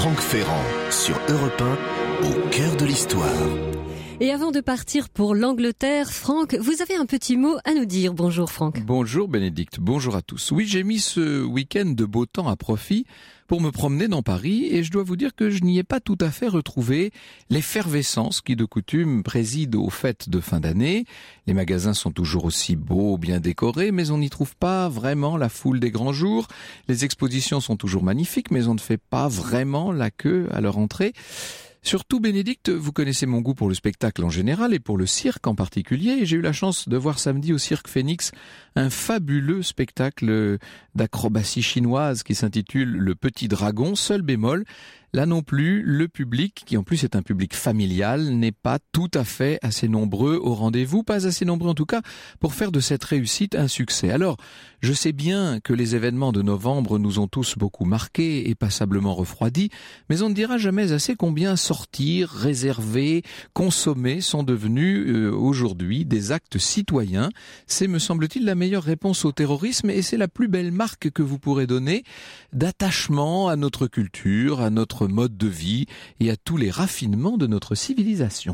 Franck Ferrand sur Europe 1, au cœur de l'histoire. Et avant de partir pour l'Angleterre, Franck, vous avez un petit mot à nous dire. Bonjour Franck. Bonjour Bénédicte, bonjour à tous. Oui, j'ai mis ce week-end de beau temps à profit pour me promener dans Paris et je dois vous dire que je n'y ai pas tout à fait retrouvé l'effervescence qui de coutume préside aux fêtes de fin d'année. Les magasins sont toujours aussi beaux, bien décorés, mais on n'y trouve pas vraiment la foule des grands jours. Les expositions sont toujours magnifiques, mais on ne fait pas vraiment la queue à leur entrée. Surtout, Bénédicte, vous connaissez mon goût pour le spectacle en général et pour le cirque en particulier. Et j'ai eu la chance de voir samedi au Cirque Phoenix un fabuleux spectacle d'acrobatie chinoise qui s'intitule Le Petit Dragon, seul bémol. Là non plus, le public, qui en plus est un public familial, n'est pas tout à fait assez nombreux au rendez-vous, pas assez nombreux en tout cas pour faire de cette réussite un succès. Alors, je sais bien que les événements de novembre nous ont tous beaucoup marqués et passablement refroidis, mais on ne dira jamais assez combien sortir, réserver, consommer sont devenus aujourd'hui des actes citoyens. C'est, me semble-t-il, la meilleure réponse au terrorisme et c'est la plus belle marque que vous pourrez donner d'attachement à notre culture, à notre mode de vie et à tous les raffinements de notre civilisation.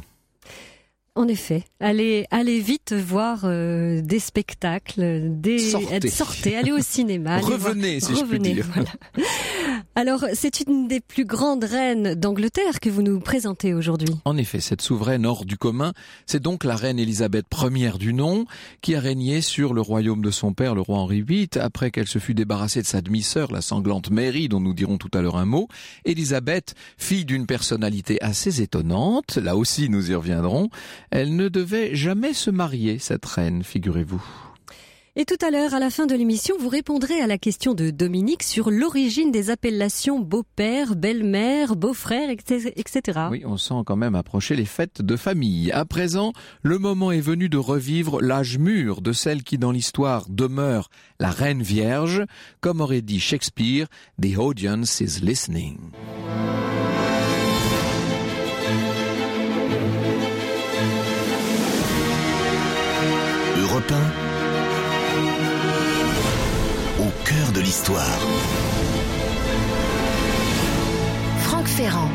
En effet, allez vite voir des spectacles, sortez, allez au cinéma. Revenez, si je puis dire. Voilà. Alors, c'est une des plus grandes reines d'Angleterre que vous nous présentez aujourd'hui. En effet, cette souveraine hors du commun, c'est donc la reine Élisabeth Ier du nom, qui a régné sur le royaume de son père, le roi Henri VIII, après qu'elle se fut débarrassée de sa demi-sœur, la sanglante Mary, dont nous dirons tout à l'heure un mot. Élisabeth, fille d'une personnalité assez étonnante, là aussi nous y reviendrons. Elle ne devait jamais se marier, cette reine, figurez-vous. Et tout à l'heure, à la fin de l'émission, vous répondrez à la question de Dominique sur l'origine des appellations beau-père, belle-mère, beau-frère, etc. Oui, on sent quand même approcher les fêtes de famille. À présent, le moment est venu de revivre l'âge mûr de celle qui, dans l'histoire, demeure la reine vierge. Comme aurait dit Shakespeare, « The audience is listening ». Europe 1, au cœur de l'histoire. Franck Ferrand.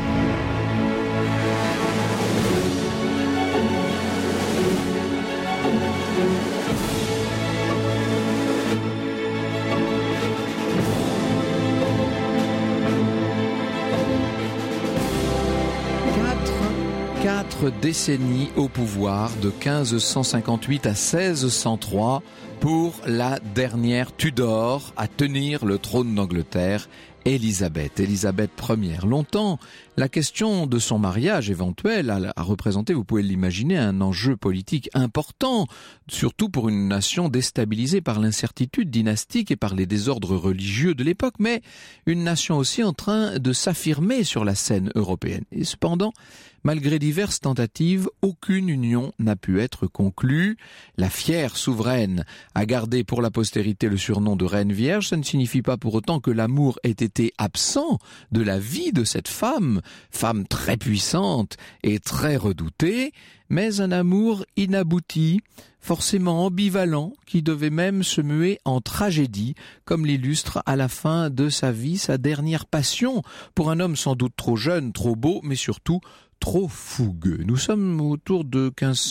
Quatre décennies au pouvoir, de 1558 à 1603, pour la dernière Tudor à tenir le trône d'Angleterre, Élisabeth Ier. Longtemps, la question de son mariage éventuel a représenté, vous pouvez l'imaginer, un enjeu politique important, surtout pour une nation déstabilisée par l'incertitude dynastique et par les désordres religieux de l'époque, mais une nation aussi en train de s'affirmer sur la scène européenne. Et cependant, malgré diverses tentatives, aucune union n'a pu être conclue. La fière souveraine a gardé pour la postérité le surnom de Reine Vierge. Ça ne signifie pas pour autant que l'amour ait été absent de la vie de cette femme très puissante et très redoutée, mais un amour inabouti, forcément ambivalent, qui devait même se muer en tragédie, comme l'illustre à la fin de sa vie sa dernière passion, pour un homme sans doute trop jeune, trop beau, mais surtout trop fougueux. Nous sommes autour de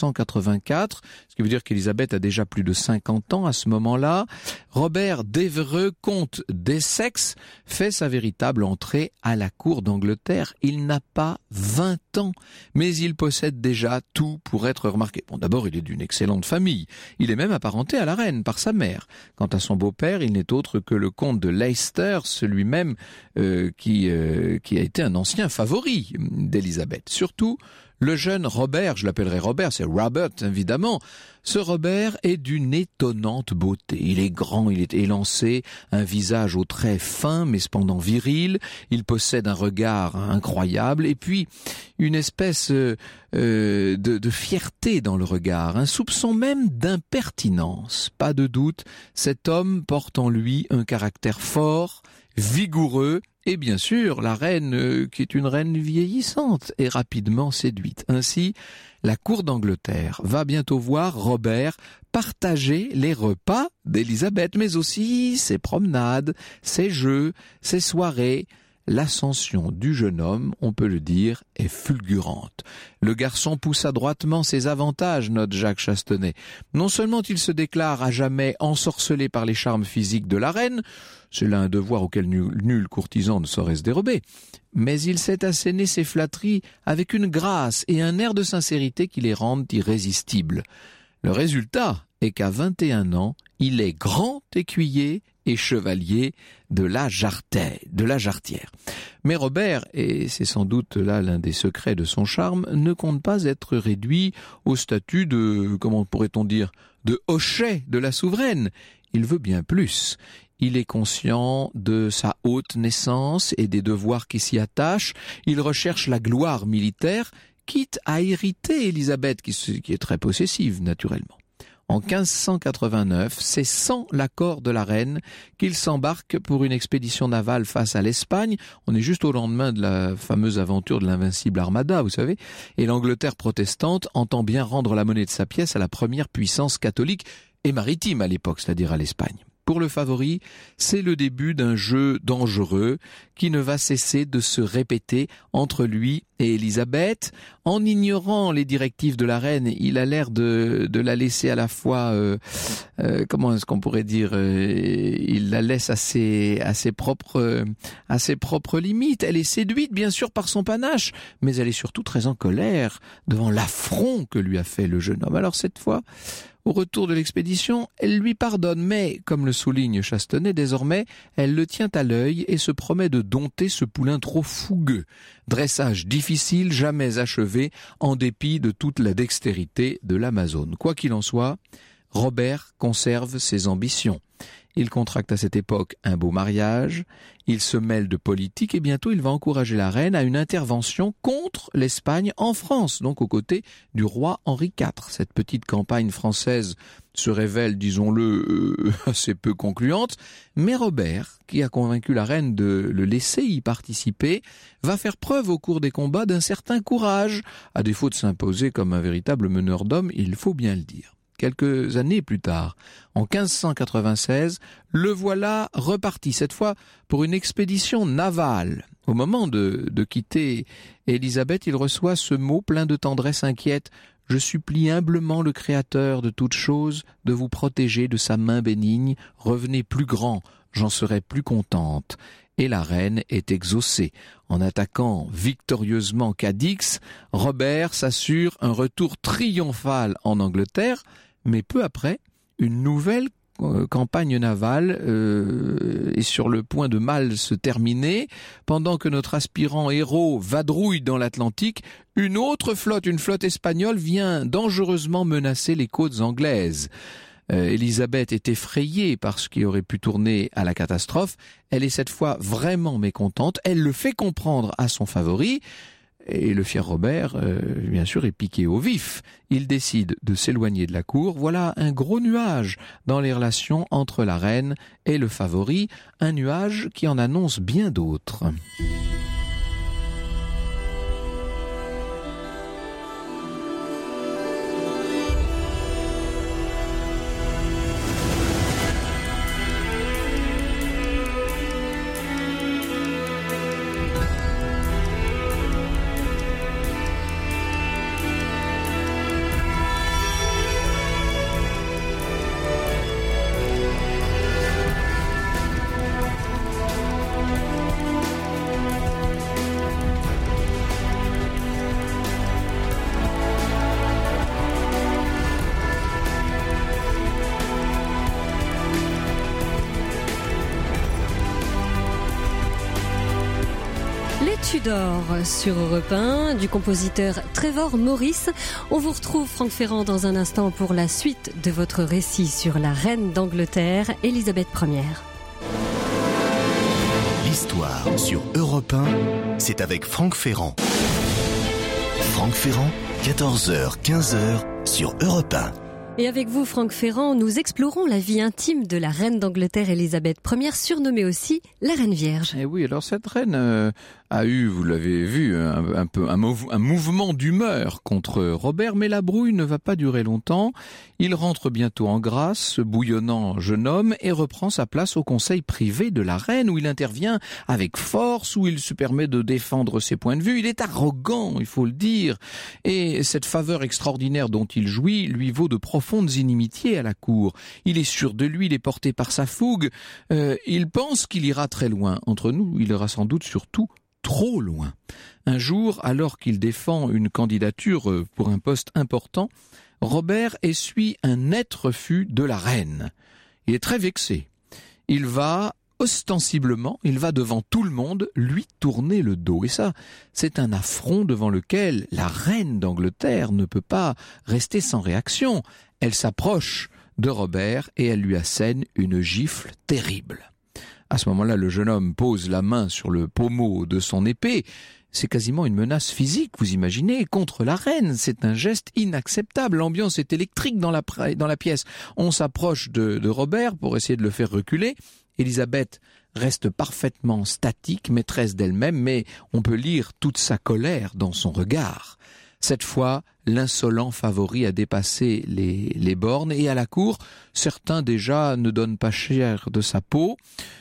1584, ce qui veut dire qu'Élisabeth a déjà plus de 50 ans à ce moment-là. Robert d'Évreux, comte d'Essex, fait sa véritable entrée à la cour d'Angleterre. Il n'a pas 20 ans, mais il possède déjà tout pour être remarqué. Bon, d'abord, il est d'une excellente famille. Il est même apparenté à la reine par sa mère. Quant à son beau-père, il n'est autre que le comte de Leicester, celui-même qui a été un ancien favori d'Élisabeth. Surtout, le jeune Robert, je l'appellerai Robert, c'est Robert évidemment, ce Robert est d'une étonnante beauté. Il est grand, il est élancé, un visage aux traits fins mais cependant viril, il possède un regard incroyable et puis une espèce de fierté dans le regard, un soupçon même d'impertinence. Pas de doute, cet homme porte en lui un caractère fort, vigoureux, et bien sûr, la reine, qui est une reine vieillissante, est rapidement séduite. Ainsi, la cour d'Angleterre va bientôt voir Robert partager les repas d'Élisabeth, mais aussi ses promenades, ses jeux, ses soirées. l'ascension du jeune homme, on peut le dire, est fulgurante. Le garçon pousse adroitement ses avantages, note Jacques Chastenay. Non seulement il se déclare à jamais ensorcelé par les charmes physiques de la reine, c'est là un devoir auquel nul courtisan ne saurait se dérober, mais il sait asséner ses flatteries avec une grâce et un air de sincérité qui les rendent irrésistibles. Le résultat est qu'à 21 ans, il est grand écuyer et chevalier de la Jarretière. Mais Robert, et c'est sans doute là l'un des secrets de son charme, ne compte pas être réduit au statut de, comment pourrait-on dire, de hochet de la souveraine. Il veut bien plus. Il est conscient de sa haute naissance et des devoirs qui s'y attachent. Il recherche la gloire militaire, quitte à irriter Élisabeth, qui est très possessive, naturellement. En 1589, c'est sans l'accord de la reine qu'il s'embarque pour une expédition navale face à l'Espagne. On est juste au lendemain de la fameuse aventure de l'invincible Armada, vous savez. Et l'Angleterre protestante entend bien rendre la monnaie de sa pièce à la première puissance catholique et maritime à l'époque, c'est-à-dire à l'Espagne. Pour le favori, c'est le début d'un jeu dangereux qui ne va cesser de se répéter entre lui et Élisabeth. En ignorant les directives de la reine, il a l'air de la laisser à la fois, comment est-ce qu'on pourrait dire, il la laisse à ses propres limites. Elle est séduite bien sûr par son panache, mais elle est surtout très en colère devant l'affront que lui a fait le jeune homme. Alors cette fois, au retour de l'expédition, elle lui pardonne, mais, comme le souligne Chastenay, désormais, elle le tient à l'œil et se promet de dompter ce poulain trop fougueux. Dressage difficile, jamais achevé, en dépit de toute la dextérité de l'Amazone. Quoi qu'il en soit, Robert conserve ses ambitions. Il contracte à cette époque un beau mariage, il se mêle de politique et bientôt il va encourager la reine à une intervention contre l'Espagne en France, donc aux côtés du roi Henri IV. Cette petite campagne française se révèle, disons-le, assez peu concluante, mais Robert, qui a convaincu la reine de le laisser y participer, va faire preuve au cours des combats d'un certain courage, à défaut de s'imposer comme un véritable meneur d'hommes, il faut bien le dire. Quelques années plus tard, en 1596, le voilà reparti, cette fois pour une expédition navale. Au moment de quitter Élisabeth, il reçoit ce mot plein de tendresse inquiète. « Je supplie humblement le Créateur de toutes choses de vous protéger de sa main bénigne. Revenez plus grand, j'en serai plus contente. » Et la reine est exaucée. En attaquant victorieusement Cadix, Robert s'assure un retour triomphal en Angleterre, mais peu après, une nouvelle campagne navale est sur le point de mal se terminer. Pendant que notre aspirant héros vadrouille dans l'Atlantique, une autre flotte, une flotte espagnole, vient dangereusement menacer les côtes anglaises. Élisabeth est effrayée par ce qui aurait pu tourner à la catastrophe. Elle est cette fois vraiment mécontente. Elle le fait comprendre à son favori. Et le fier Robert, bien sûr, est piqué au vif. Il décide de s'éloigner de la cour. Voilà un gros nuage dans les relations entre la reine et le favori. Un nuage qui en annonce bien d'autres. Tudor sur Europe 1 du compositeur Trevor Morris. On vous retrouve Franck Ferrand dans un instant pour la suite de votre récit sur la reine d'Angleterre, Élisabeth Ier. L'histoire sur Europe 1, c'est avec Franck Ferrand. Franck Ferrand, 14h, 15h sur Europe 1. Et avec vous, Franck Ferrand, nous explorons la vie intime de la reine d'Angleterre Élisabeth Ier, surnommée aussi la Reine Vierge. Et oui, alors cette reine a eu, vous l'avez vu, un mouvement d'humeur contre Robert, mais la brouille ne va pas durer longtemps. Il rentre bientôt en grâce, ce bouillonnant jeune homme, et reprend sa place au conseil privé de la reine, où il intervient avec force, où il se permet de défendre ses points de vue. Il est arrogant, il faut le dire, et cette faveur extraordinaire dont il jouit lui vaut de profondes inimitiés à la cour. Il est sûr de lui, il est porté par sa fougue, il pense qu'il ira très loin. Entre nous, il ira sans doute surtout trop loin. Un jour, alors qu'il défend une candidature pour un poste important, Robert essuie un net refus de la reine. Il est très vexé. Il va ostensiblement, il va devant tout le monde lui tourner le dos. Et ça, c'est un affront devant lequel la reine d'Angleterre ne peut pas rester sans réaction. Elle s'approche de Robert et elle lui assène une gifle terrible. À ce moment-là, le jeune homme pose la main sur le pommeau de son épée. C'est quasiment une menace physique, vous imaginez, contre la reine. C'est un geste inacceptable. L'ambiance est électrique dans la pièce. On s'approche de Robert pour essayer de le faire reculer. Élisabeth reste parfaitement statique, maîtresse d'elle-même, mais on peut lire toute sa colère dans son regard. Cette fois, l'insolent favori a dépassé les bornes et à la cour, certains déjà ne donnent pas cher de sa peau.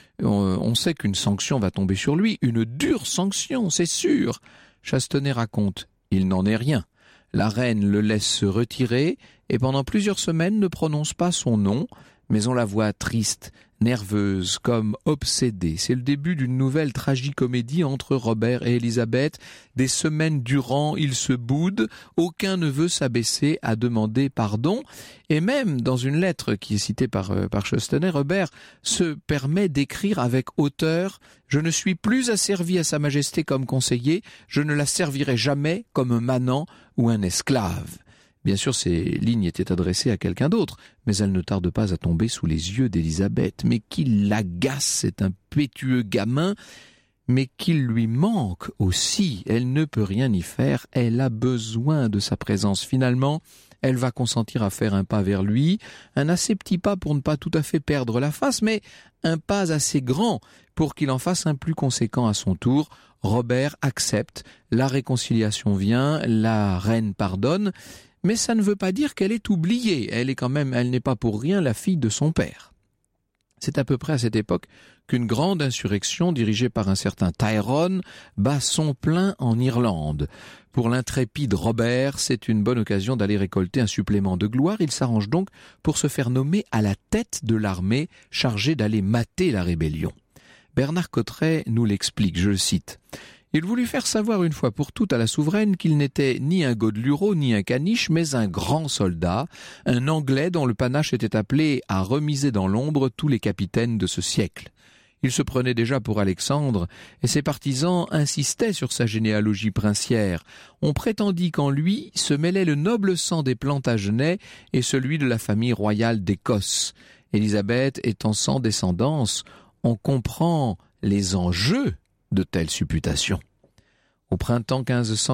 On sait qu'une sanction va tomber sur lui, une dure sanction, c'est sûr. Chastenay raconte, il n'en est rien. La reine le laisse se retirer et pendant plusieurs semaines ne prononce pas son nom, mais on la voit triste, nerveuse, comme obsédée. C'est le début d'une nouvelle tragicomédie entre Robert et Élisabeth. Des semaines durant, ils se boudent, aucun ne veut s'abaisser à demander pardon. Et même dans une lettre qui est citée par Chastenay, Robert se permet d'écrire avec hauteur « Je ne suis plus asservi à sa majesté comme conseiller, je ne la servirai jamais comme un manant ou un esclave ». Bien sûr, ces lignes étaient adressées à quelqu'un d'autre, mais elles ne tardent pas à tomber sous les yeux d'Élisabeth. Mais qu'il l'agace, cet impétueux gamin, mais qu'il lui manque aussi. Elle ne peut rien y faire, elle a besoin de sa présence. Finalement, elle va consentir à faire un pas vers lui, un assez petit pas pour ne pas tout à fait perdre la face, mais un pas assez grand pour qu'il en fasse un plus conséquent à son tour. Robert accepte, la réconciliation vient, la reine pardonne, mais ça ne veut pas dire qu'elle est oubliée. Elle n'est pas pour rien la fille de son père. C'est à peu près à cette époque qu'une grande insurrection dirigée par un certain Tyrone bat son plein en Irlande. Pour l'intrépide Robert, c'est une bonne occasion d'aller récolter un supplément de gloire. Il s'arrange donc pour se faire nommer à la tête de l'armée chargée d'aller mater la rébellion. Bernard Cotteret nous l'explique, je le cite. Il voulut faire savoir une fois pour toutes à la souveraine qu'il n'était ni un Godelureau ni un caniche, mais un grand soldat, un Anglais dont le panache était appelé à remiser dans l'ombre tous les capitaines de ce siècle. Il se prenait déjà pour Alexandre, et ses partisans insistaient sur sa généalogie princière. On prétendit qu'en lui se mêlait le noble sang des Plantagenets et celui de la famille royale d'Écosse. Élisabeth étant sans descendance, on comprend les enjeux de telles supputations. Au printemps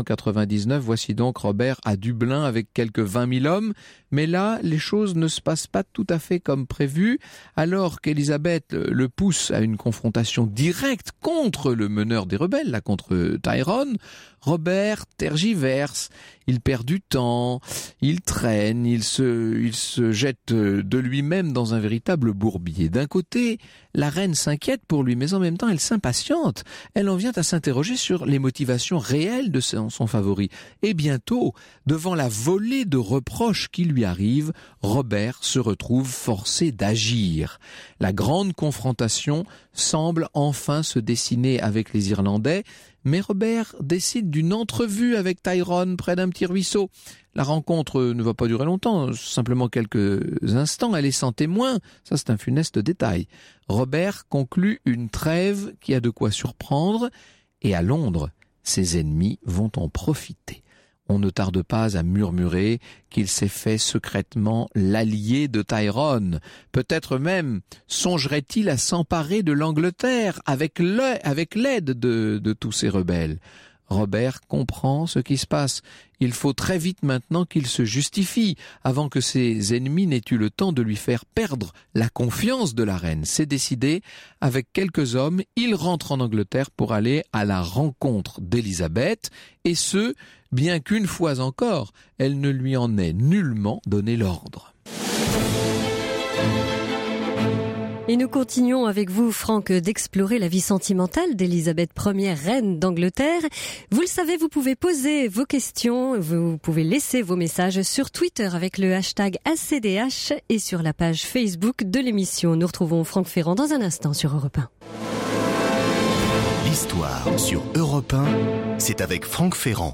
1599, voici donc Robert à Dublin avec quelques 20 000 hommes, mais là, les choses ne se passent pas tout à fait comme prévu. Alors qu'Élisabeth le pousse à une confrontation directe contre le meneur des rebelles, là contre Tyrone, Robert tergiverse, il perd du temps, il traîne, il se jette de lui-même dans un véritable bourbier. D'un côté, la reine s'inquiète pour lui, mais en même temps, elle s'impatiente. Elle en vient à s'interroger sur les motivations réelles de son favori. Et bientôt, devant la volée de reproches qui lui arrivent, Robert se retrouve forcé d'agir. La grande confrontation semble enfin se dessiner avec les Irlandais, mais Robert décide d'une entrevue avec Tyrone près d'un petit ruisseau. La rencontre ne va pas durer longtemps, simplement quelques instants, elle est sans témoin, ça c'est un funeste détail. Robert conclut une trêve qui a de quoi surprendre, et à Londres, ses ennemis vont en profiter. On ne tarde pas à murmurer qu'il s'est fait secrètement l'allié de Tyrone. Peut-être même songerait-il à s'emparer de l'Angleterre avec l'aide de tous ces rebelles. Robert comprend ce qui se passe. Il faut très vite maintenant qu'il se justifie, avant que ses ennemis n'aient eu le temps de lui faire perdre la confiance de la reine. C'est décidé, avec quelques hommes, il rentre en Angleterre pour aller à la rencontre d'Élisabeth, et ce, bien qu'une fois encore, elle ne lui en ait nullement donné l'ordre. Et nous continuons avec vous, Franck, d'explorer la vie sentimentale d'Élisabeth Ier, reine d'Angleterre. Vous le savez, vous pouvez poser vos questions, vous pouvez laisser vos messages sur Twitter avec le hashtag ACDH et sur la page Facebook de l'émission. Nous retrouvons Franck Ferrand dans un instant sur Europe 1. L'histoire sur Europe 1, c'est avec Franck Ferrand.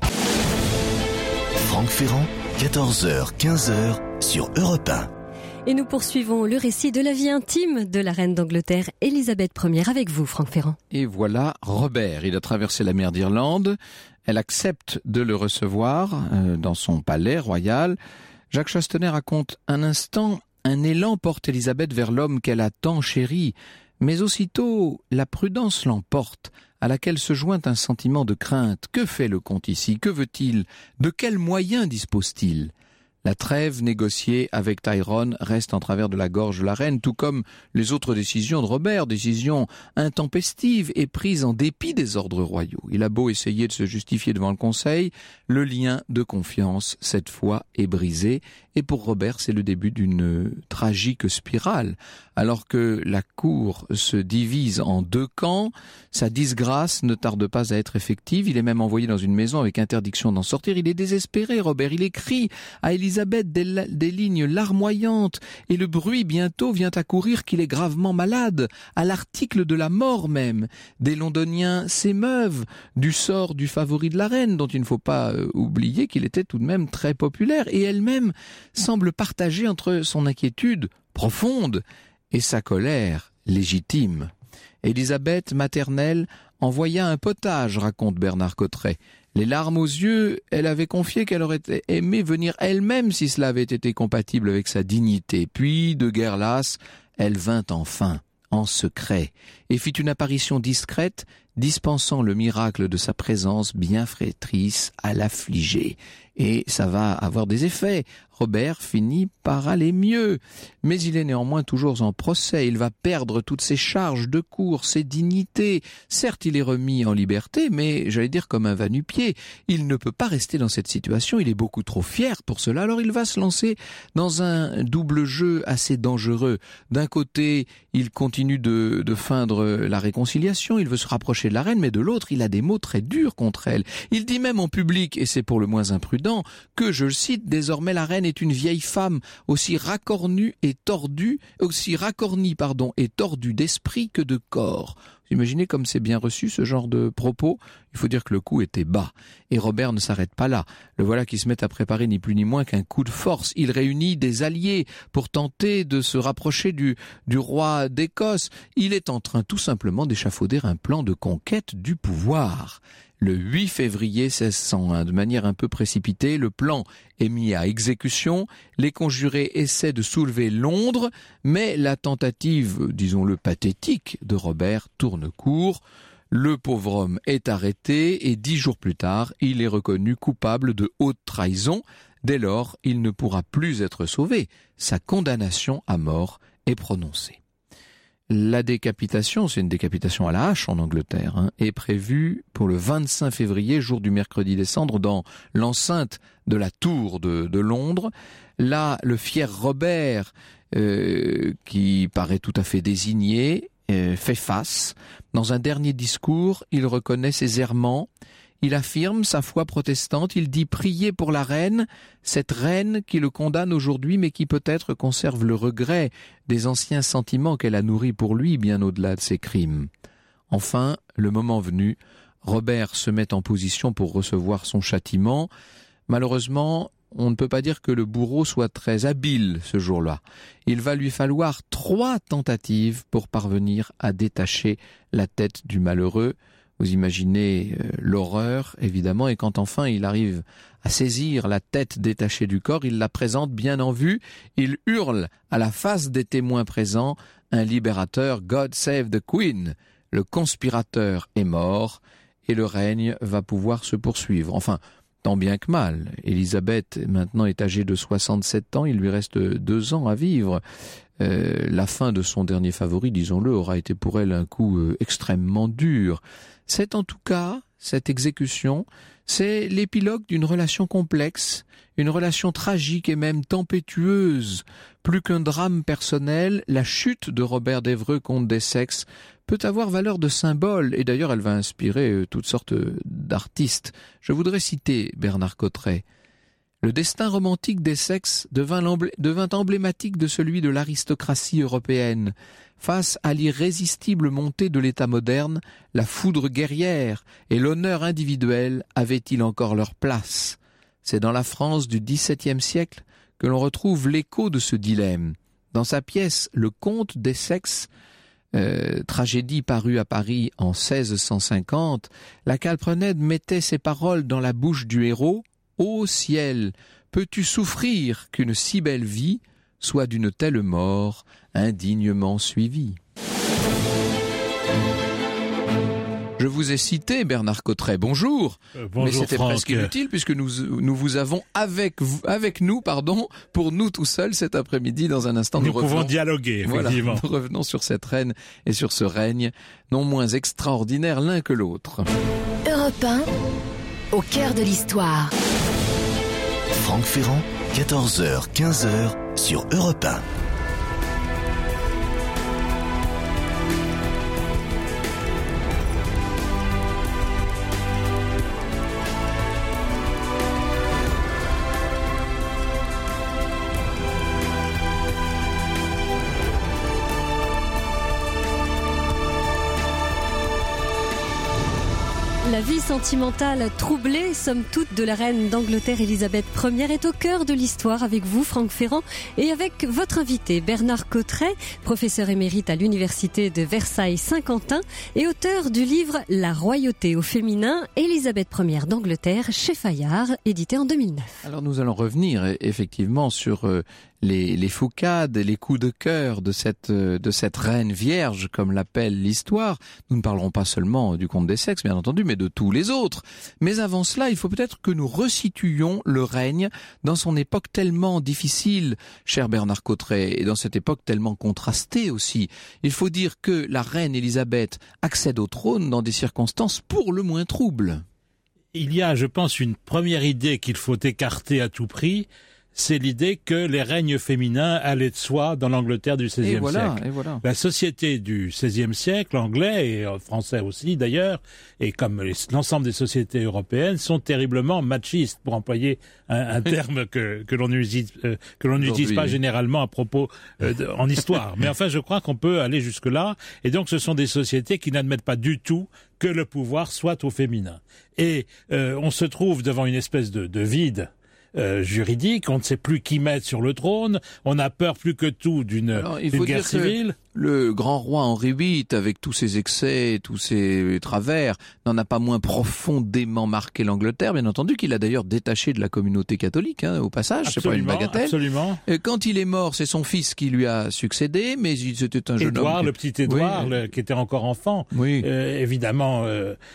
Franck Ferrand, 14h, 15h sur Europe 1. Et nous poursuivons le récit de la vie intime de la reine d'Angleterre, Élisabeth Ier, avec vous, Franck Ferrand. Et voilà Robert, il a traversé la mer d'Irlande, elle accepte de le recevoir dans son palais royal. Jacques Chastenet raconte un instant, un élan porte Élisabeth vers l'homme qu'elle a tant chéri, mais aussitôt la prudence l'emporte, à laquelle se joint un sentiment de crainte. Que fait le comte ici? Que veut-il? De quels moyens dispose-t-il? La trêve négociée avec Tyrone reste en travers de la gorge de la reine, tout comme les autres décisions de Robert, décisions intempestives et prises en dépit des ordres royaux. Il a beau essayer de se justifier devant le conseil, le lien de confiance, cette fois, est brisé. Et pour Robert, c'est le début d'une tragique spirale. Alors que la cour se divise en deux camps, sa disgrâce ne tarde pas à être effective. Il est même envoyé dans une maison avec interdiction d'en sortir. Il est désespéré, Robert. Il écrit à Élisabeth des lignes larmoyantes. Et le bruit bientôt vient à courir qu'il est gravement malade, à l'article de la mort même. Des Londoniens s'émeuvent du sort du favori de la reine, dont il ne faut pas oublier qu'il était tout de même très populaire. Et elle-même semble partager entre son inquiétude profonde et sa colère légitime. Élisabeth, maternelle, envoya un potage, raconte Bernard Cotteret. Les larmes aux yeux, elle avait confié qu'elle aurait aimé venir elle-même si cela avait été compatible avec sa dignité. Puis, de guerre lasse, elle vint enfin, en secret, et fit une apparition discrète, dispensant le miracle de sa présence bienfaitrice à l'affligée. Et ça va avoir des effets. Robert finit par aller mieux. Mais il est néanmoins toujours en procès. Il va perdre toutes ses charges de cour, ses dignités. Certes, il est remis en liberté, mais j'allais dire comme un va-nu-pied. Il ne peut pas rester dans cette situation. Il est beaucoup trop fier pour cela. Alors il va se lancer dans un double jeu assez dangereux. D'un côté, il continue de feindre la réconciliation. Il veut se rapprocher de la reine, mais de l'autre, il a des mots très durs contre elle. Il dit même en public, et c'est pour le moins imprudent, que, je le cite, désormais la reine est une vieille femme aussi racornie et tordue d'esprit que de corps. Vous imaginez comme c'est bien reçu ce genre de propos? Il faut dire que le coup était bas. Et Robert ne s'arrête pas là. Le voilà qui se met à préparer ni plus ni moins qu'un coup de force. Il réunit des alliés pour tenter de se rapprocher du roi d'Écosse. Il est en train tout simplement d'échafauder un plan de conquête du pouvoir. Le 8 février 1601, de manière un peu précipitée, le plan est mis à exécution. Les conjurés essaient de soulever Londres, mais la tentative, disons-le pathétique, de Robert tourne court. Le pauvre homme est arrêté et 10 jours plus tard, il est reconnu coupable de haute trahison. Dès lors, il ne pourra plus être sauvé. Sa condamnation à mort est prononcée. La décapitation, c'est une décapitation à la hache en Angleterre, est prévue pour le 25 février, jour du mercredi des Cendres, dans l'enceinte de la Tour de Londres. Là, le fier Robert, qui paraît tout à fait désigné, fait face. Dans un dernier discours, il reconnaît ses errements. Il affirme sa foi protestante, il dit prier pour la reine, cette reine qui le condamne aujourd'hui mais qui peut-être conserve le regret des anciens sentiments qu'elle a nourris pour lui bien au-delà de ses crimes. Enfin, le moment venu, Robert se met en position pour recevoir son châtiment. Malheureusement, on ne peut pas dire que le bourreau soit très habile ce jour-là. Il va lui falloir 3 tentatives pour parvenir à détacher la tête du malheureux. Vous imaginez l'horreur, évidemment, et quand enfin il arrive à saisir la tête détachée du corps, il la présente bien en vue, il hurle à la face des témoins présents, un libérateur, God save the Queen. Le conspirateur est mort, et le règne va pouvoir se poursuivre. Enfin, tant bien que mal. Élisabeth, maintenant, est âgée de 67 ans, il lui reste 2 ans à vivre. La fin de son dernier favori, disons-le, aura été pour elle un coup extrêmement dur. C'est en tout cas, cette exécution, c'est l'épilogue d'une relation complexe, une relation tragique et même tempétueuse. Plus qu'un drame personnel, la chute de Robert d'Evreux, comte d'Essex, peut avoir valeur de symbole, et d'ailleurs elle va inspirer toutes sortes d'artistes. Je voudrais citer Bernard Cotteret. Le destin romantique d'Essex devint emblématique de celui de l'aristocratie européenne. Face à l'irrésistible montée de l'État moderne, la foudre guerrière et l'honneur individuel avaient-ils encore leur place ? C'est dans la France du XVIIe siècle que l'on retrouve l'écho de ce dilemme. Dans sa pièce « Le comte d'Essex », tragédie parue à Paris en 1650, la Calprenède mettait ces paroles dans la bouche du héros. « Ô ciel, peux-tu souffrir qu'une si belle vie soit d'une telle mort indignement suivie ?» Je vous ai cité Bernard Cotteret, bonjour. Bonjour. Mais c'était Franck. presque inutile puisque nous vous avons avec nous, pour nous tout seuls cet après-midi. Dans un instant, nous pouvons dialoguer, effectivement. Voilà, nous revenons sur cette reine et sur ce règne, non moins extraordinaire l'un que l'autre. Europe 1, au cœur de l'histoire. Franck Ferrand, 14h, 15h sur Europe 1. La vie sentimentale troublée, somme toute, de la reine d'Angleterre Elisabeth Ier est au cœur de l'histoire avec vous, Franck Ferrand, et avec votre invité, Bernard Cotteret, professeur émérite à l'université de Versailles-Saint-Quentin et auteur du livre La royauté au féminin, Elisabeth Ier d'Angleterre, chez Fayard, édité en 2009. Alors nous allons revenir effectivement sur les foucades et les coups de cœur de cette reine vierge, comme l'appelle l'histoire. Nous ne parlerons pas seulement du comte d'Essex, bien entendu, mais de tous les autres. Mais avant cela, il faut peut-être que nous resituions le règne dans son époque tellement difficile, cher Bernard Cotteret, et dans cette époque tellement contrastée aussi. Il faut dire que la reine Élisabeth accède au trône dans des circonstances pour le moins troubles. Il y a, je pense, une première idée qu'il faut écarter à tout prix, c'est l'idée que les règnes féminins allaient de soi dans l'Angleterre du XVIe siècle. Et voilà. La société du XVIe siècle, anglais et français aussi d'ailleurs, et comme l'ensemble des sociétés européennes, sont terriblement machistes, pour employer un terme que l'on n'utilise pas généralement à propos en histoire. Mais enfin, je crois qu'on peut aller jusque-là. Et donc, ce sont des sociétés qui n'admettent pas du tout que le pouvoir soit au féminin. Et on se trouve devant une espèce de vide juridique, on ne sait plus qui mettre sur le trône, on a peur plus que tout d'une guerre civile. Le grand roi Henri VIII, avec tous ses excès, tous ses travers, n'en a pas moins profondément marqué l'Angleterre, bien entendu, qu'il a d'ailleurs détaché de la communauté catholique, au passage, c'est pas une bagatelle. Absolument. Quand il est mort, c'est son fils qui lui a succédé, mais c'était un jeune homme. Le petit Édouard, qui était encore enfant. Oui. Évidemment,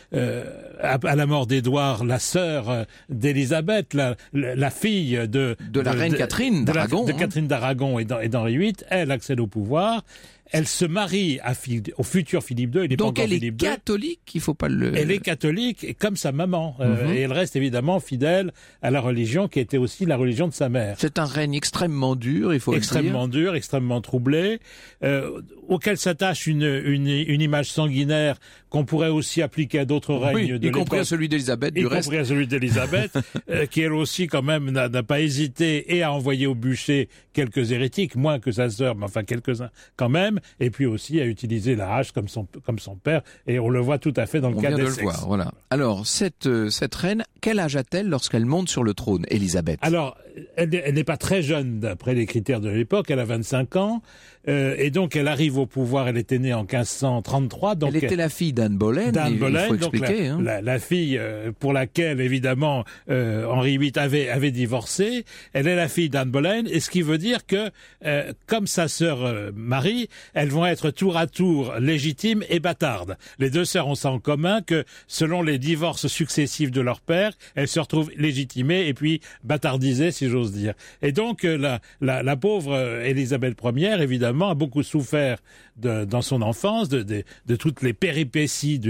à la mort d'Édouard, la sœur d'Élisabeth, la fille de la reine Catherine d'Aragon, de Catherine d'Aragon et d'Henri VIII, elle accède au pouvoir. Elle se marie au futur Philippe II. Donc elle est catholique, il faut pas le... Elle est catholique, comme sa maman. Et elle reste évidemment fidèle à la religion qui était aussi la religion de sa mère. C'est un règne extrêmement dur, il faut le dire. Extrêmement dur, extrêmement troublé, auquel s'attache une image sanguinaire qu'on pourrait aussi appliquer à d'autres règnes de l'époque. Y compris à celui d'Élisabeth, du reste. Y compris à celui d'Élisabeth, qui elle aussi quand même n'a pas hésité et a envoyé au bûcher quelques hérétiques, moins que sa sœur, mais enfin quelques-uns quand même, et puis aussi a utilisé la hache comme son père, et on le voit tout à fait dans le cas d'Essex. On vient de le voir, voilà. Alors, cette reine, quel âge a-t-elle lorsqu'elle monte sur le trône, Élisabeth ? Alors, elle n'est pas très jeune d'après les critères de l'époque, elle a 25 ans, et donc elle arrive au pouvoir, elle était née en 1533. Donc elle était la fille d'Anne Boleyn, il faut expliquer. Donc la fille pour laquelle, évidemment, Henri VIII avait divorcé, elle est la fille d'Anne Boleyn, et ce qui veut dire que, comme sa sœur Marie, elles vont être tour à tour légitimes et bâtardes. Les deux sœurs ont ça en commun que, selon les divorces successifs de leur père, elles se retrouvent légitimées et puis bâtardisées, si j'ose dire. Et donc, la pauvre Élisabeth Ière, évidemment, a beaucoup souffert dans son enfance de toutes les péripéties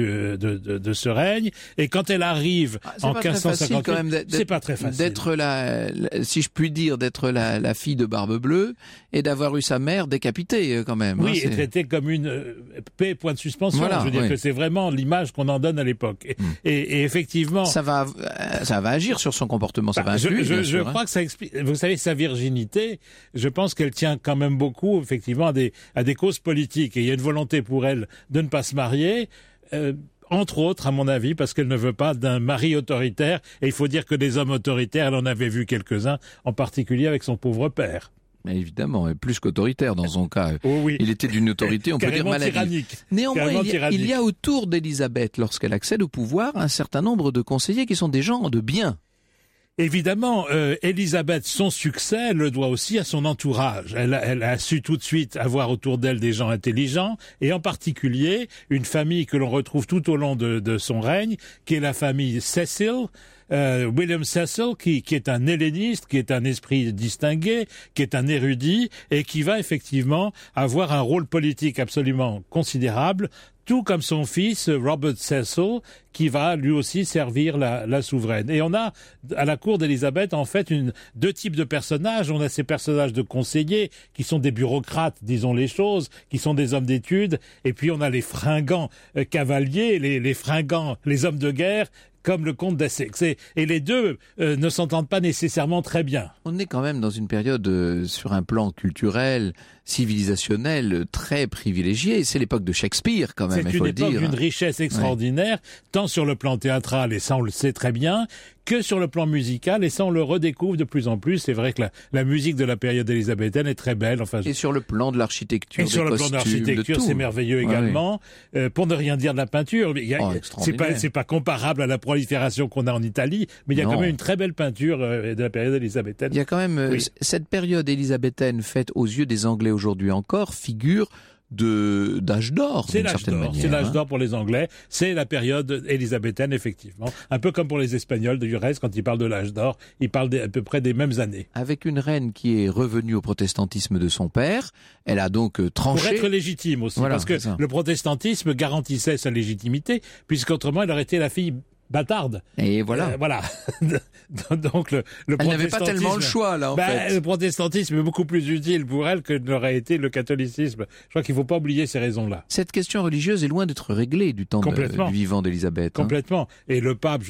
de ce règne. Et quand elle arrive en 1558, c'est pas très facile d'être si je puis dire, d'être la fille de Barbe Bleue et d'avoir eu sa mère décapitée quand même. Oui, et traitée comme une point de suspension. Voilà, je veux dire que c'est vraiment l'image qu'on en donne à l'époque. Et effectivement, ça va agir sur son comportement. Ça va influer, je crois que ça explique. Vous savez, sa virginité, je pense qu'elle tient quand même beaucoup, effectivement, à des causes politiques. Et il y a une volonté pour elle de ne pas se marier. Entre autres, à mon avis, parce qu'elle ne veut pas d'un mari autoritaire. Et il faut dire que des hommes autoritaires, elle en avait vu quelques-uns, en particulier avec son pauvre père. Mais évidemment, plus qu'autoritaire dans son cas. Oh oui. Il était d'une autorité, on peut dire maladive. Tyrannique. Néanmoins, il y a autour d'Élisabeth, lorsqu'elle accède au pouvoir, un certain nombre de conseillers qui sont des gens de bien. Évidemment, Élisabeth, son succès, le doit aussi à son entourage. Elle a su tout de suite avoir autour d'elle des gens intelligents, et en particulier une famille que l'on retrouve tout au long de son règne, qui est la famille Cecil. William Cecil, qui est un helléniste, qui est un esprit distingué, qui est un érudit, et qui va effectivement avoir un rôle politique absolument considérable, tout comme son fils Robert Cecil, qui va lui aussi servir la souveraine. Et on a à la cour d'Élisabeth en fait deux types de personnages. On a ces personnages de conseillers qui sont des bureaucrates, disons les choses, qui sont des hommes d'études, et puis on a les fringants cavaliers, les fringants, les hommes de guerre, comme le comte d'Essex. Et les deux ne s'entendent pas nécessairement très bien. On est quand même dans une période, sur un plan culturel, civilisationnel, très privilégié. C'est l'époque de Shakespeare, quand même, il faut le dire. C'est une époque d'une richesse extraordinaire, tant sur le plan théâtral, et ça on le sait très bien, que sur le plan musical, et ça on le redécouvre de plus en plus. C'est vrai que la musique de la période élisabéthaine est très belle. Enfin, et sur le plan de l'architecture, et sur le plan de l'architecture, c'est merveilleux également. Pour ne rien dire de la peinture, c'est pas comparable à la prolifération qu'on a en Italie, mais il y a quand même une très belle peinture de la période élisabéthaine. Il y a quand même cette période élisabéthaine faite aux yeux des Anglais aujourd'hui encore figure d'âge d'or. C'est l'âge d'or pour les Anglais. C'est la période élisabéthaine, effectivement. Un peu comme pour les Espagnols, du reste, quand ils parlent de l'âge d'or, ils parlent à peu près des mêmes années. Avec une reine qui est revenue au protestantisme de son père, elle a donc tranché. Pour être légitime aussi, parce que le protestantisme garantissait sa légitimité, puisqu'autrement, elle aurait été la fille bâtarde. Et voilà. Donc le elle n'avait pas tellement le choix là en fait. Le protestantisme est beaucoup plus utile pour elle que n'aurait été le catholicisme. Je crois qu'il ne faut pas oublier ces raisons-là. Cette question religieuse est loin d'être réglée du temps du vivant d'Élisabeth. Complètement. Et le pape,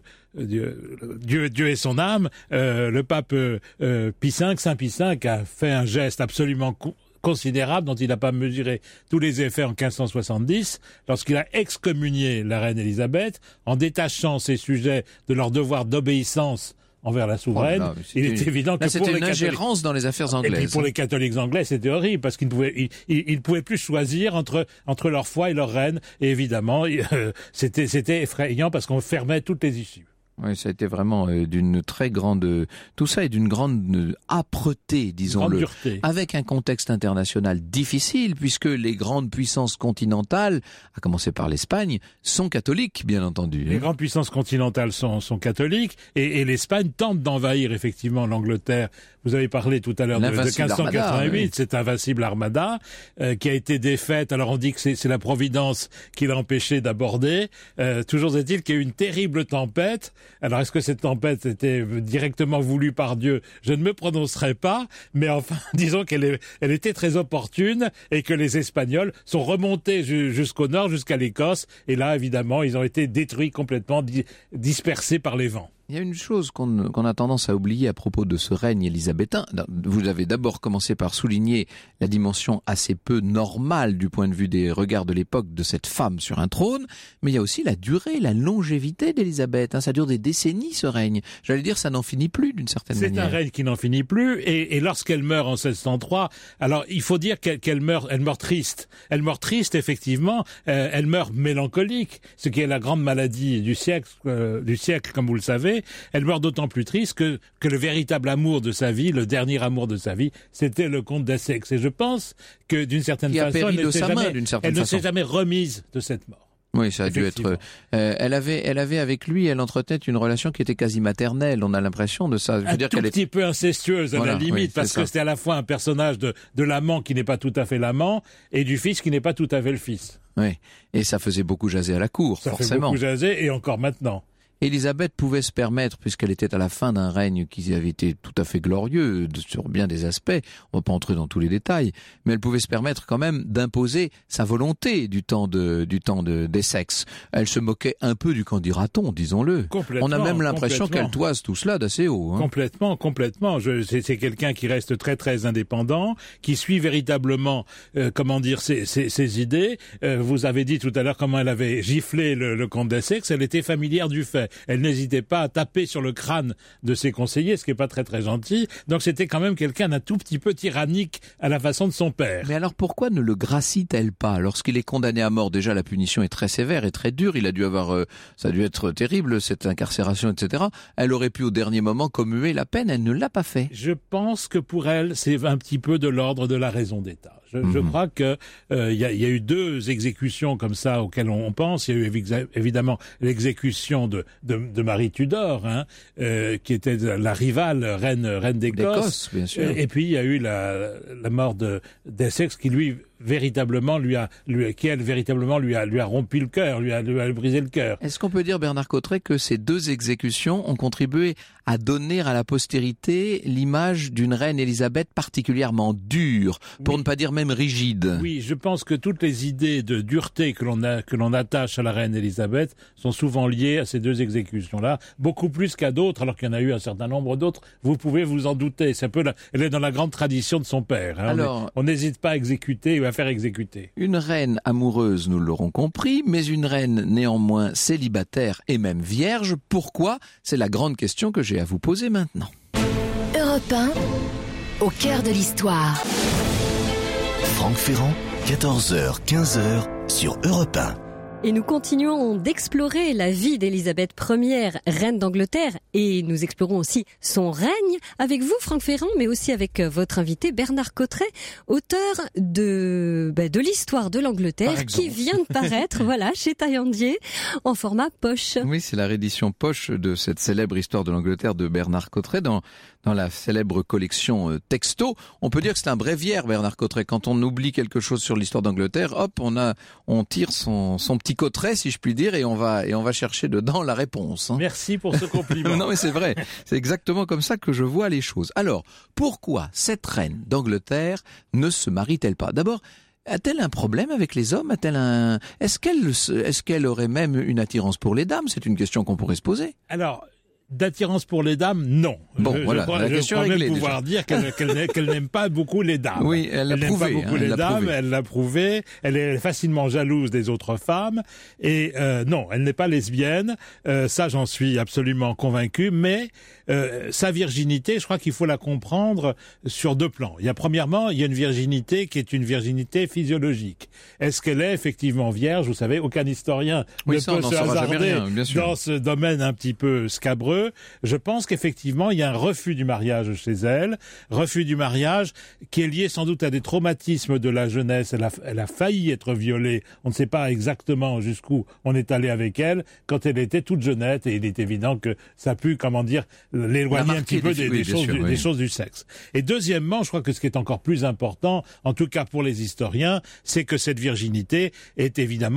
Dieu et son âme, le pape Saint Pie V a fait un geste absolument considérable dont il n'a pas mesuré tous les effets en 1570, lorsqu'il a excommunié la reine Élisabeth en détachant ses sujets de leur devoir d'obéissance envers la souveraine. Il est évident que pour les ingérence dans les affaires anglaises. Et puis pour les catholiques anglais, c'était horrible parce qu'ils ne pouvaient plus choisir entre leur foi et leur reine. Et évidemment, c'était effrayant parce qu'on fermait toutes les issues. Oui, ça a été vraiment d'une très grande... Tout ça est d'une grande âpreté, disons-le, avec un contexte international difficile, puisque les grandes puissances continentales, à commencer par l'Espagne, sont catholiques, bien entendu. Les grandes puissances continentales sont catholiques, et l'Espagne tente d'envahir effectivement l'Angleterre. Vous avez parlé tout à l'heure de 1588, cette invincible armada, qui a été défaite. Alors on dit que c'est la Providence qui l'a empêché d'aborder. Toujours est-il qu'il y a eu une terrible tempête. Alors, est-ce que cette tempête était directement voulue par Dieu? Je ne me prononcerai pas, mais enfin, disons qu'elle était très opportune et que les Espagnols sont remontés jusqu'au nord, jusqu'à l'Écosse, et là, évidemment, ils ont été détruits complètement, dispersés par les vents. Il y a une chose qu'on a tendance à oublier à propos de ce règne élisabétain. Vous avez d'abord commencé par souligner la dimension assez peu normale du point de vue des regards de l'époque de cette femme sur un trône, mais il y a aussi la durée, la longévité d'Élisabeth. Ça dure des décennies, ce règne. J'allais dire, ça n'en finit plus d'une certaine manière. C'est un règne qui n'en finit plus, et lorsqu'elle meurt en 1603, alors il faut dire qu'elle meurt triste. Elle meurt triste, effectivement, elle meurt mélancolique, ce qui est la grande maladie du siècle, comme vous le savez. Elle meurt d'autant plus triste que le véritable amour de sa vie, le dernier amour de sa vie, c'était le comte d'Essex. Et je pense que d'une certaine façon, elle ne s'est jamais remise de cette mort. Oui, ça a dû être. Elle avait avec lui, elle entretenait une relation qui était quasi maternelle. On a l'impression de ça. Un tout petit peu incestueuse à la limite, parce que c'était à la fois un personnage de l'amant qui n'est pas tout à fait l'amant et du fils qui n'est pas tout à fait le fils. Oui, et ça faisait beaucoup jaser à la cour, forcément. Ça fait beaucoup jaser, et encore maintenant. Élisabeth pouvait se permettre, puisqu'elle était à la fin d'un règne qui avait été tout à fait glorieux sur bien des aspects, on va pas entrer dans tous les détails, mais elle pouvait se permettre quand même d'imposer sa volonté du temps d'Essex. Elle se moquait un peu du candidaton, disons-le. On a même l'impression qu'elle toise tout cela d'assez haut. Complètement. C'est quelqu'un qui reste très très indépendant, qui suit véritablement, ses idées. Vous avez dit tout à l'heure comment elle avait giflé le comte d'Essex. Elle était familière du fait. Elle n'hésitait pas à taper sur le crâne de ses conseillers, ce qui n'est pas très très gentil. Donc c'était quand même quelqu'un d'un tout petit peu tyrannique à la façon de son père. Mais alors pourquoi ne le gracie-t-elle pas? Lorsqu'il est condamné à mort, déjà la punition est très sévère et très dure. Il a dû avoir, ça a dû être terrible, cette incarcération, etc. Elle aurait pu au dernier moment commuer la peine. Elle ne l'a pas fait. Je pense que pour elle, c'est un petit peu de l'ordre de la raison d'État. Je crois que y a eu 2 exécutions comme ça auxquelles on pense. Il y a eu évidemment l'exécution de Marie Tudor, qui était la rivale reine d'Écosse, bien sûr. Et puis il y a eu la mort d'Essex qui véritablement lui a rompu le cœur, lui a brisé le cœur. Est-ce qu'on peut dire, Bernard Cotteret, que ces 2 exécutions ont contribué à donner à la postérité l'image d'une reine Élisabeth particulièrement dure, pour ne pas dire même rigide? Oui, je pense que toutes les idées de dureté que l'on attache à la reine Élisabeth sont souvent liées à ces 2 exécutions-là, beaucoup plus qu'à d'autres, alors qu'il y en a eu un certain nombre d'autres. Vous pouvez vous en douter. Elle est dans la grande tradition de son père. Alors, on n'hésite pas à exécuter ou à faire exécuter. Une reine amoureuse, nous l'aurons compris, mais une reine néanmoins célibataire et même vierge. Pourquoi? C'est la grande question que j'ai à vous poser maintenant. Europe 1, au cœur de l'histoire. Franck Ferrand, 14h, 15h sur Europe 1. Et nous continuons d'explorer la vie d'Élisabeth Ier, reine d'Angleterre, et nous explorons aussi son règne avec vous, Franck Ferrand, mais aussi avec votre invité Bernard Cotteret, auteur de l'histoire de l'Angleterre, qui vient de paraître, chez Taillandier, en format poche. Oui, c'est la réédition poche de cette célèbre histoire de l'Angleterre de Bernard Cotteret dans la célèbre collection Texto. On peut dire que c'est un bréviaire, Bernard Cotteret. Quand on oublie quelque chose sur l'histoire d'Angleterre, hop, on tire son petit Cotteret, si je puis dire, et on va chercher dedans la réponse. Merci pour ce compliment. Non, mais c'est vrai. C'est exactement comme ça que je vois les choses. Alors, pourquoi cette reine d'Angleterre ne se marie-t-elle pas? D'abord, a-t-elle un problème avec les hommes? Est-ce qu'elle aurait même une attirance pour les dames? C'est une question qu'on pourrait se poser. Alors, d'attirance pour les dames, non. Bon, voilà, la question est réglée. Je crois même pouvoir dire qu'elle n'aime pas beaucoup les dames. Oui, elle l'a prouvé. Elle n'aime pas beaucoup les dames, elle l'a prouvé. Elle est facilement jalouse des autres femmes. Et non, elle n'est pas lesbienne. Ça, j'en suis absolument convaincu. Mais sa virginité, je crois qu'il faut la comprendre sur 2 plans. Premièrement, il y a une virginité qui est une virginité physiologique. Est-ce qu'elle est effectivement vierge? Vous savez, aucun historien ne peut se hasarder dans ce domaine un petit peu scabreux. Je pense qu'effectivement, il y a un refus du mariage chez elle, refus du mariage qui est lié sans doute à des traumatismes de la jeunesse. Elle a failli être violée. On ne sait pas exactement jusqu'où on est allé avec elle quand elle était toute jeunette, et il est évident que ça a pu, l'éloigner un petit peu des choses du sexe. Et deuxièmement, je crois que ce qui est encore plus important, en tout cas pour les historiens, c'est que cette virginité est évidemment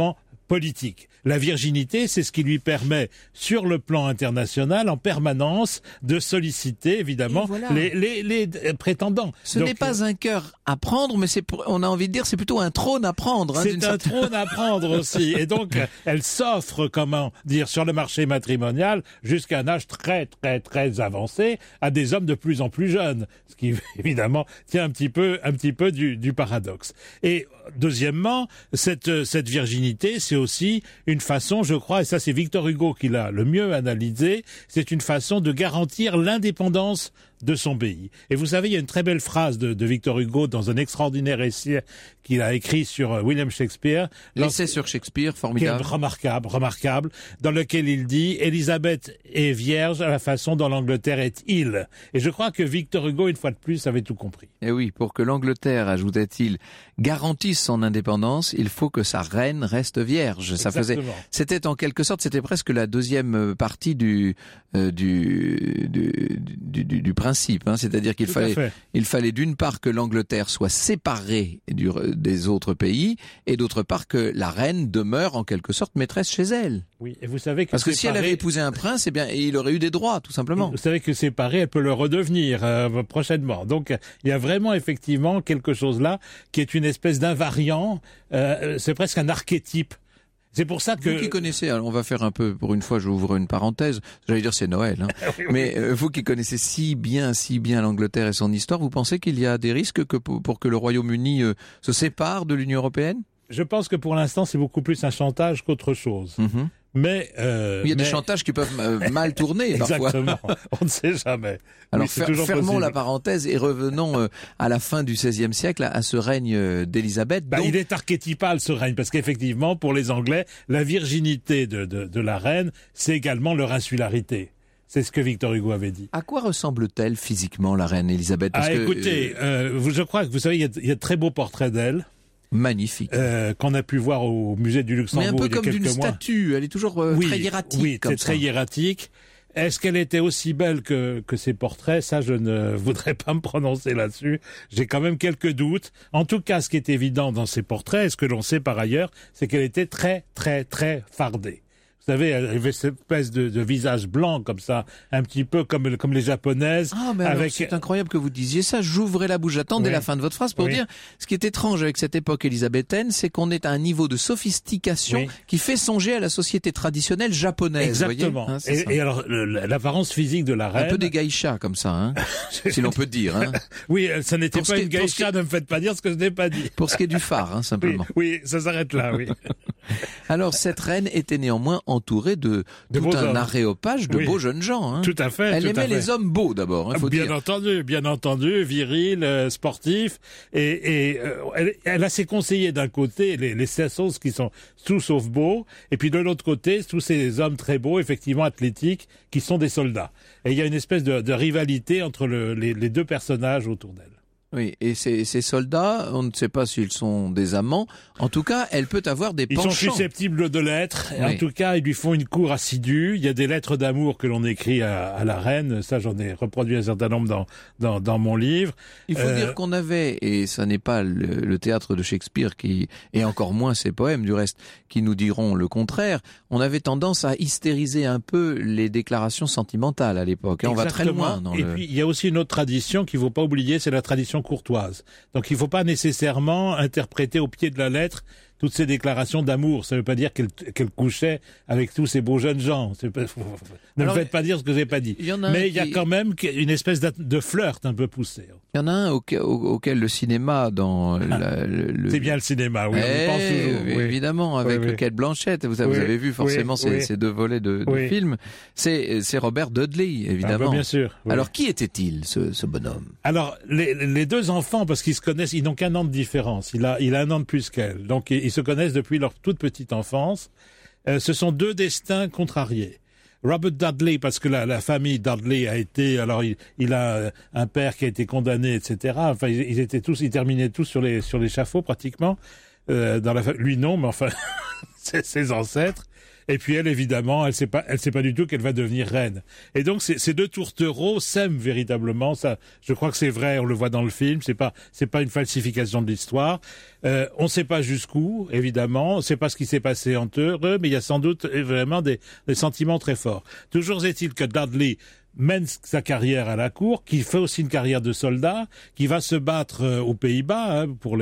politique. La virginité, c'est ce qui lui permet, sur le plan international, en permanence, de solliciter, évidemment, voilà. les prétendants. Ce n'est pas un cœur à prendre, mais on a envie de dire, c'est plutôt un trône à prendre. C'est un trône à prendre aussi. Et donc, elle s'offre, sur le marché matrimonial, jusqu'à un âge très, très, très avancé, à des hommes de plus en plus jeunes. Ce qui, évidemment, tient un petit peu du paradoxe. Et, deuxièmement, cette virginité, c'est aussi une façon, je crois, et ça c'est Victor Hugo qui l'a le mieux analysé, c'est une façon de garantir l'indépendance de son pays. Et vous savez, il y a une très belle phrase de Victor Hugo dans un extraordinaire essai qu'il a écrit sur William Shakespeare. L'essai sur Shakespeare, formidable. Remarquable, dans lequel il dit « Élisabeth est vierge à la façon dont l'Angleterre est île ». Et je crois que Victor Hugo, une fois de plus, avait tout compris. Et oui, pour que l'Angleterre, ajoutait-il, garantisse son indépendance, il faut que sa reine reste vierge. C'était en quelque sorte, c'était presque la deuxième partie du principe, hein. C'est-à-dire qu'il fallait d'une part que l'Angleterre soit séparée des autres pays, et d'autre part que la reine demeure en quelque sorte maîtresse chez elle. Oui, et vous savez que parce que si elle avait épousé un prince, il aurait eu des droits, tout simplement. Vous savez que séparée, elle peut le redevenir prochainement. Donc, il y a vraiment effectivement quelque chose là qui est une espèce d'invariant. C'est presque un archétype. C'est pour ça que... Vous qui connaissez, alors on va faire un peu, pour une fois, j'ouvre une parenthèse, j'allais dire c'est Noël, hein. Oui. Mais vous qui connaissez si bien l'Angleterre et son histoire, vous pensez qu'il y a des risques pour que le Royaume-Uni se sépare de l'Union européenne ? Je pense que pour l'instant, c'est beaucoup plus un chantage qu'autre chose. Mm-hmm. Mais il y a des chantages qui peuvent mal tourner parfois. Exactement, on ne sait jamais. Alors fermons la parenthèse et revenons à la fin du XVIe siècle à ce règne d'Élisabeth. Il est archétypal ce règne parce qu'effectivement pour les Anglais, la virginité de la reine, c'est également leur insularité. C'est ce que Victor Hugo avait dit. À quoi ressemble-t-elle physiquement la reine Élisabeth ? Écoutez, je crois que vous savez, il y a de très beaux portraits d'elle. Magnifique. Qu'on a pu voir au musée du Luxembourg. Mais un peu comme d'une statue, elle est toujours très hiératique. Oui, c'est très hiératique. Est-ce qu'elle était aussi belle que ses portraits ? Ça, je ne voudrais pas me prononcer là-dessus. J'ai quand même quelques doutes. En tout cas, ce qui est évident dans ses portraits, et ce que l'on sait par ailleurs, c'est qu'elle était très, très, très fardée. Vous savez, elle avait cette espèce de visage blanc comme ça, un petit peu comme les japonaises. Ah, mais alors, c'est incroyable que vous disiez ça. J'ouvrais la bouche. J'attendais la fin de votre phrase pour dire, ce qui est étrange avec cette époque élisabéthaine, c'est qu'on est à un niveau de sophistication qui fait songer à la société traditionnelle japonaise. Exactement. Voyez, et alors, l'apparence physique de la reine... Un peu des geishas comme ça, hein, si l'on peut dire. Hein. Oui, ça n'était pas une geisha, ne me faites pas dire ce que je n'ai pas dit. Pour ce qui est du phare, hein, simplement. Oui, ça s'arrête là, oui. Alors, cette reine était néanmoins entourée de tout un aréopage de beaux jeunes gens. Hein. Tout à fait. Elle aimait les hommes beaux d'abord, faut dire. Bien entendu, viril, sportif. Et elle a ses conseillers d'un côté, les Sessos qui sont tout sauf beaux, et puis de l'autre côté, tous ces hommes très beaux, effectivement athlétiques, qui sont des soldats. Et il y a une espèce de rivalité entre les deux personnages autour d'elle. Oui, et ces soldats, on ne sait pas s'ils sont des amants. En tout cas, elle peut avoir des penchants. Ils sont susceptibles de l'être. Oui. En tout cas, ils lui font une cour assidue. Il y a des lettres d'amour que l'on écrit à la reine. Ça, j'en ai reproduit un certain nombre dans mon livre. Il faut dire qu'on avait, et ça n'est pas le théâtre de Shakespeare et encore moins ses poèmes du reste, qui nous diront le contraire. On avait tendance à hystériser un peu les déclarations sentimentales à l'époque. On va très loin puis, il y a aussi une autre tradition qu'il ne faut pas oublier, c'est la tradition courtoise. Donc il ne faut pas nécessairement interpréter au pied de la lettre toutes ces déclarations d'amour. Ça ne veut pas dire qu'elle couchait avec tous ces beaux jeunes gens. Ne me faites pas dire ce que j'ai pas dit. Mais il y a quand même une espèce de flirt un peu poussé. Il y en a un auquel le cinéma C'est bien le cinéma, oui. On y pense toujours. Évidemment, avec Kate Blanchett. Vous avez vu forcément ces deux volets de films. C'est Robert Dudley, évidemment. Bien sûr. Oui. Alors qui était-il, ce bonhomme ? Alors les deux enfants, parce qu'ils se connaissent, ils n'ont qu'un an de différence. Il a un an de plus qu'elle. Donc ils se connaissent depuis leur toute petite enfance. Ce sont deux destins contrariés. Robert Dudley, parce que la famille Dudley a été, alors il a un père qui a été condamné, etc. Enfin, ils terminaient tous sur l'échafaud pratiquement. Lui non, mais enfin, c'est ses ancêtres. Et puis elle, évidemment, elle sait pas du tout qu'elle va devenir reine. Et donc ces deux tourtereaux s'aiment véritablement. Ça, je crois que c'est vrai. On le voit dans le film. C'est pas une falsification de l'histoire. On ne sait pas jusqu'où, évidemment. On ne sait pas ce qui s'est passé entre eux, mais il y a sans doute vraiment des sentiments très forts. Toujours est-il que Dudley mène sa carrière à la cour, qui fait aussi une carrière de soldat, qui va se battre aux Pays-Bas pour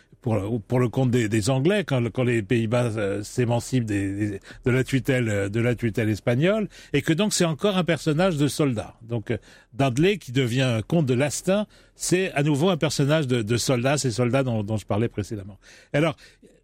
le compte des Anglais quand les Pays-Bas s'émancipent de la tutelle espagnole, et que donc c'est encore un personnage de soldat. Donc Dudley, qui devient comte de Lastin, c'est à nouveau un personnage de soldat, ces soldats dont je parlais précédemment. Alors,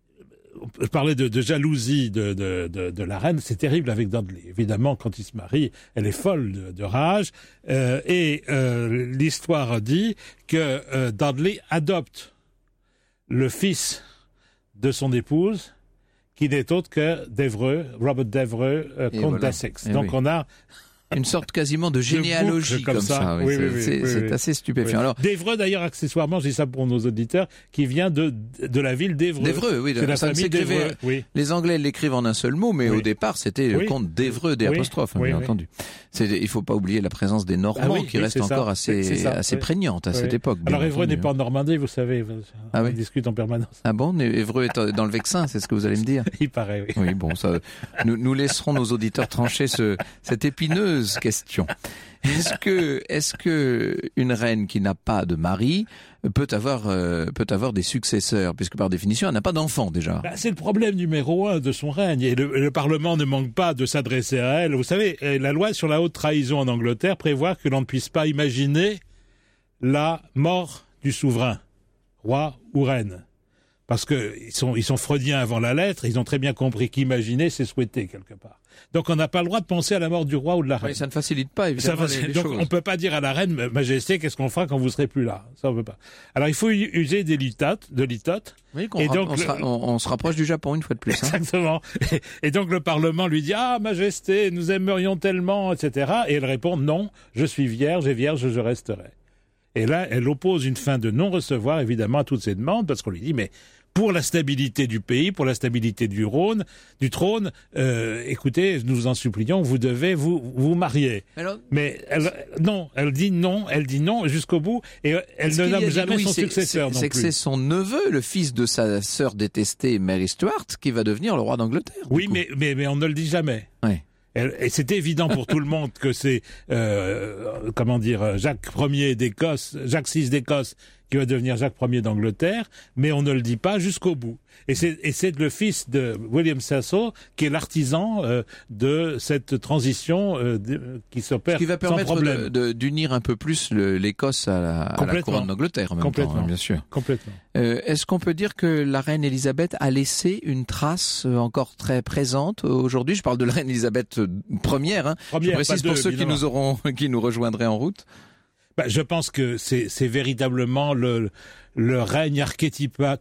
je parlais de jalousie de la reine, c'est terrible avec Dudley. Évidemment, quand il se marie, elle est folle de rage, et l'histoire dit que Dudley adopte le fils de son épouse, qui n'est autre que d'Evreux, Robert d'Evreux, comte d'Essex. Donc on a une sorte quasiment de généalogie comme ça. Oui, c'est assez stupéfiant. Oui. Alors, d'Evreux, d'ailleurs, accessoirement, je dis ça pour nos auditeurs, qui vient de la ville d'Evreux. D'Evreux, oui. C'est la famille d'Evreux. Oui. Les Anglais l'écrivent en un seul mot, mais au départ, c'était le comte d'Evreux, des apostrophes, bien entendu. Il faut pas oublier la présence des Normands, qui reste encore assez prégnante à cette époque. Alors Évreux n'est pas en Normandie, vous savez. On discute en permanence. Ah bon? Évreux est dans le Vexin, c'est ce que vous allez me dire? Il paraît, oui. Oui, bon, ça, nous laisserons nos auditeurs trancher cette épineuse question. Est-ce que une reine qui n'a pas de mari peut avoir des successeurs, puisque par définition elle n'a pas d'enfant déjà? C'est le problème numéro 1 de son règne, et le Parlement ne manque pas de s'adresser à elle. Vous savez, la loi sur la haute trahison en Angleterre prévoit que l'on ne puisse pas imaginer la mort du souverain, roi ou reine. Parce que ils sont freudiens avant la lettre, ils ont très bien compris qu'imaginer, c'est souhaiter quelque part. Donc on n'a pas le droit de penser à la mort du roi ou de la reine. Oui, ça ne facilite pas évidemment les choses. Donc on peut pas dire à la reine, Majesté, qu'est-ce qu'on fera quand vous serez plus là? Ça on peut pas. Alors il faut user de litotes. Oui, on se rapproche du Japon une fois de plus. Exactement. Et donc le Parlement lui dit, Majesté, nous aimerions tellement, etc. Et elle répond, non, je suis vierge et vierge je resterai. Et là, elle oppose une fin de non-recevoir, évidemment, à toutes ces demandes, parce qu'on lui dit, mais pour la stabilité du pays, pour la stabilité du trône, écoutez, nous vous en supplions, vous devez vous marier. Alors, mais elle dit non jusqu'au bout, et elle ne nomme jamais son successeur non plus. C'est que c'est son neveu, le fils de sa sœur détestée, Mary Stuart, qui va devenir le roi d'Angleterre. Oui, mais on ne le dit jamais. Oui. Et c'est évident pour tout le monde que c'est Jacques VI d'Écosse qui va devenir Jacques Ier d'Angleterre, mais on ne le dit pas jusqu'au bout. Et c'est le fils de William Cecil qui est l'artisan de cette transition qui s'opère sans problème. Ce qui va permettre d'unir un peu plus l'Écosse à la couronne d'Angleterre en même temps, bien sûr. Complètement. Est-ce qu'on peut dire que la reine Elisabeth a laissé une trace encore très présente aujourd'hui? Je parle de la reine Elisabeth Première, je précise pour ceux qui nous rejoindraient en route. Je pense que c'est véritablement le règne archétypal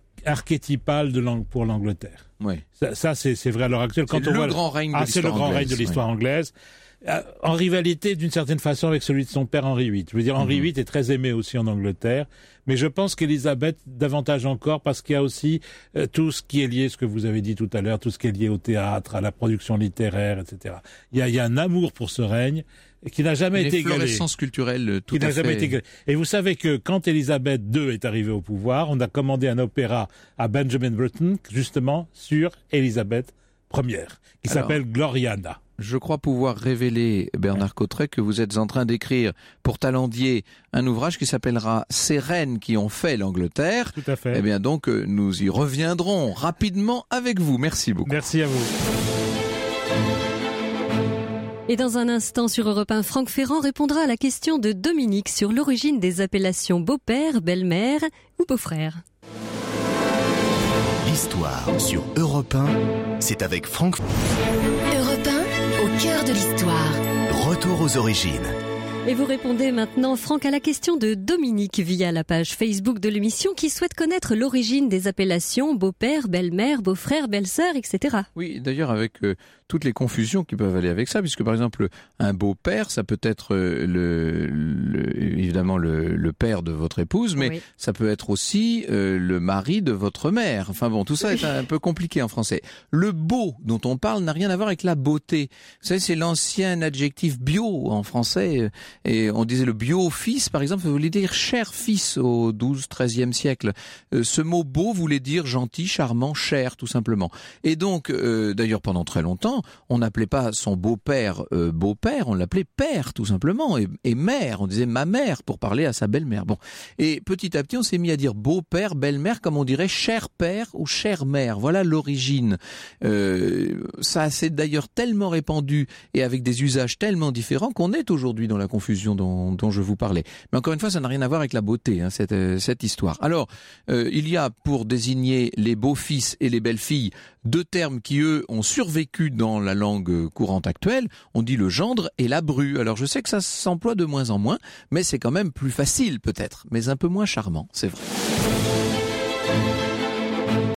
pour l'Angleterre. Oui. Ça c'est vrai à l'heure actuelle. C'est le grand règne de l'histoire anglaise. En rivalité d'une certaine façon avec celui de son père Henri VIII. Je veux dire, Henri VIII est très aimé aussi en Angleterre, mais je pense qu'Élisabeth davantage encore, parce qu'il y a aussi tout ce qui est lié, ce que vous avez dit tout à l'heure, tout ce qui est lié au théâtre, à la production littéraire, etc. Il y a un amour pour ce règne qui n'a jamais été égalé. Une efflorescence culturelle tout à fait. Jamais été égalé. Et vous savez que quand Élisabeth II est arrivée au pouvoir, on a commandé un opéra à Benjamin Britten, justement, sur Élisabeth Ière, qui s'appelle Gloriana. Je crois pouvoir révéler, Bernard Cotterêts, que vous êtes en train d'écrire pour Talendier un ouvrage qui s'appellera « Ces reines qui ont fait l'Angleterre ». Tout à fait. Eh bien donc, nous y reviendrons rapidement avec vous. Merci beaucoup. Merci à vous. Et dans un instant sur Europe 1, Franck Ferrand répondra à la question de Dominique sur l'origine des appellations beau-père, belle-mère ou beau-frère. L'histoire sur Europe 1, c'est avec Franck. Europe 1, au cœur de l'histoire. Retour aux origines. Et vous répondez maintenant, Franck, à la question de Dominique via la page Facebook de l'émission qui souhaite connaître l'origine des appellations beau-père, belle-mère, beau-frère, belle-sœur, etc. Oui, d'ailleurs avec toutes les confusions qui peuvent aller avec ça, puisque par exemple un beau-père, ça peut être évidemment le père de votre épouse, mais oui, ça peut être aussi le mari de votre mère. Enfin bon, tout ça est un peu compliqué en français. Le beau dont on parle n'a rien à voir avec la beauté. Vous savez, c'est l'ancien adjectif bio en français, et on disait le bio-fils, par exemple, ça voulait dire cher fils au 12, 13e siècle. Ce mot beau voulait dire gentil, charmant, cher, tout simplement. Et donc, d'ailleurs, pendant très longtemps, on n'appelait pas son beau-père beau-père, on l'appelait père, tout simplement, et mère, on disait ma mère pour parler à sa belle-mère. Bon, et petit à petit, on s'est mis à dire beau-père, belle-mère, comme on dirait cher père ou chère mère. Voilà l'origine. Ça s'est d'ailleurs tellement répandu et avec des usages tellement différents qu'on est aujourd'hui dans la confusion dont je vous parlais. Mais encore une fois, ça n'a rien à voir avec la beauté, hein, cette histoire. Alors, il y a pour désigner les beaux-fils et les belles-filles deux termes qui, eux, ont survécu dans la langue courante actuelle. On dit le gendre et la bru. Alors, je sais que ça s'emploie de moins en moins, mais c'est quand même plus facile peut-être, mais un peu moins charmant, c'est vrai.